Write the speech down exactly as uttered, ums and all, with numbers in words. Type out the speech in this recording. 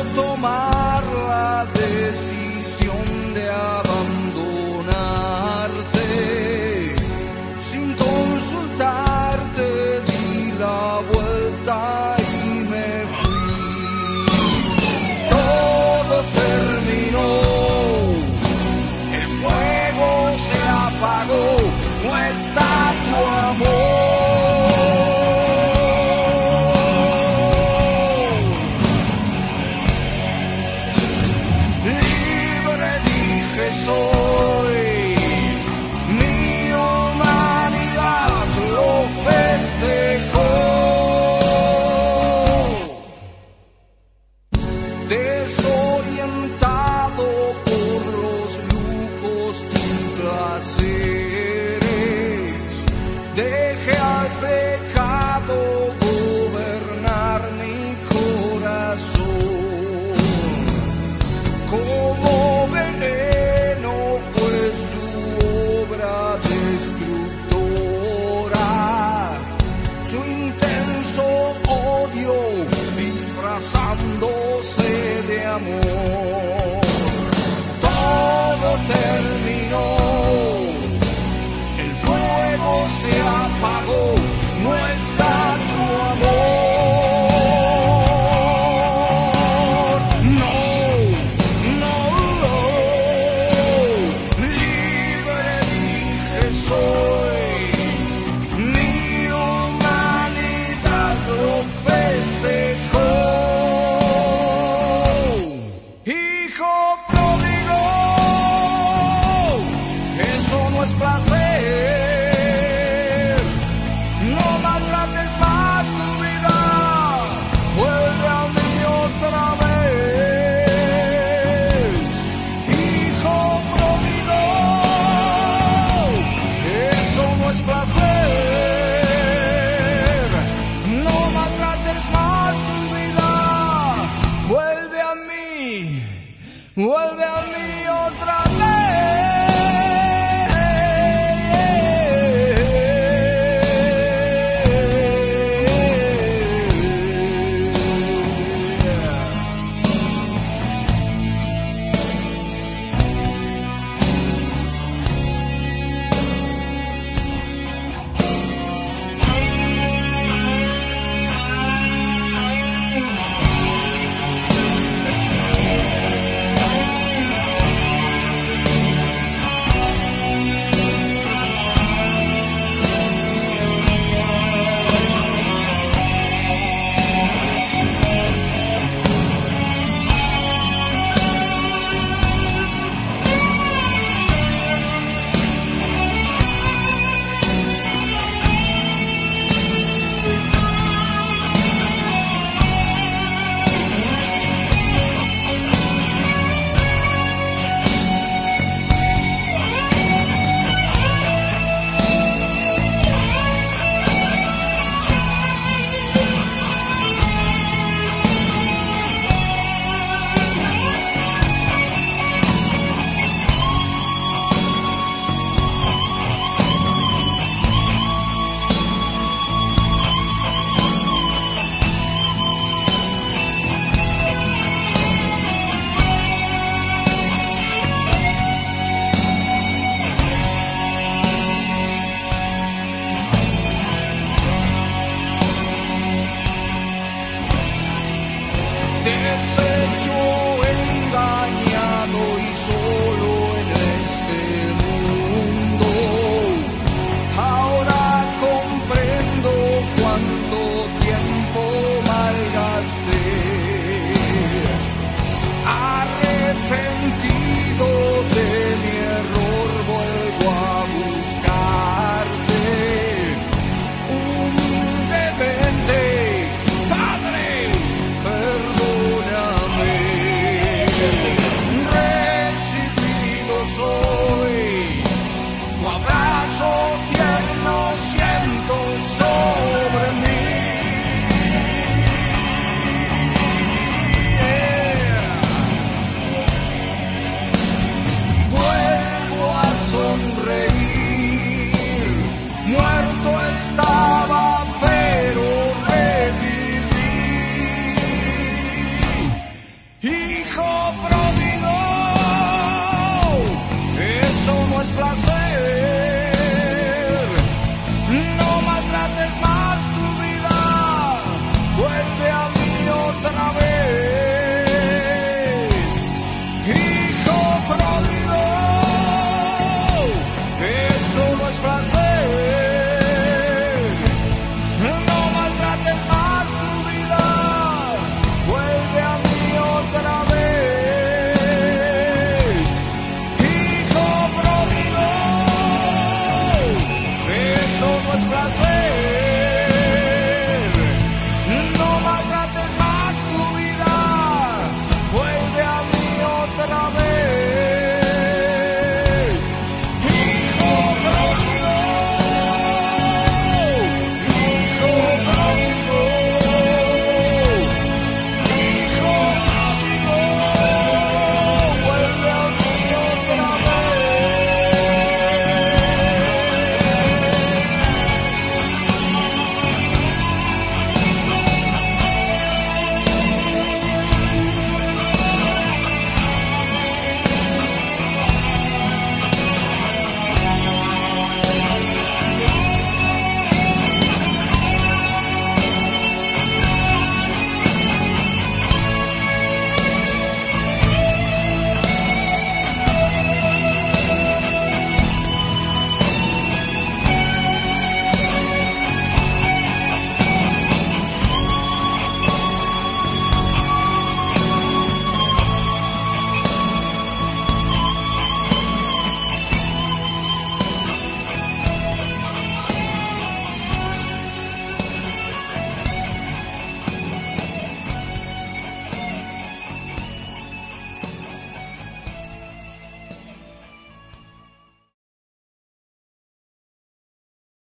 tomar la decisión de abandonarte. Sin consultarte di la vuelta y me fui. Todo terminó, el fuego se apagó, no está tu amor. Soy, mi humanidad lo festejó. Desorientado por los lujos y placeres, dejé al pecado gobernar mi corazón. Como veneno destructora, su intenso odio disfrazándose de amor. Todo terminó, el fuego se apagó, no está tu amor. Vuelve a mí otra desecho, engañado y solo en este mundo. Ahora comprendo cuánto tiempo malgasté. Arrepentido de mi error vuelvo a buscarte. Humildemente, Padre, perdóname. placer.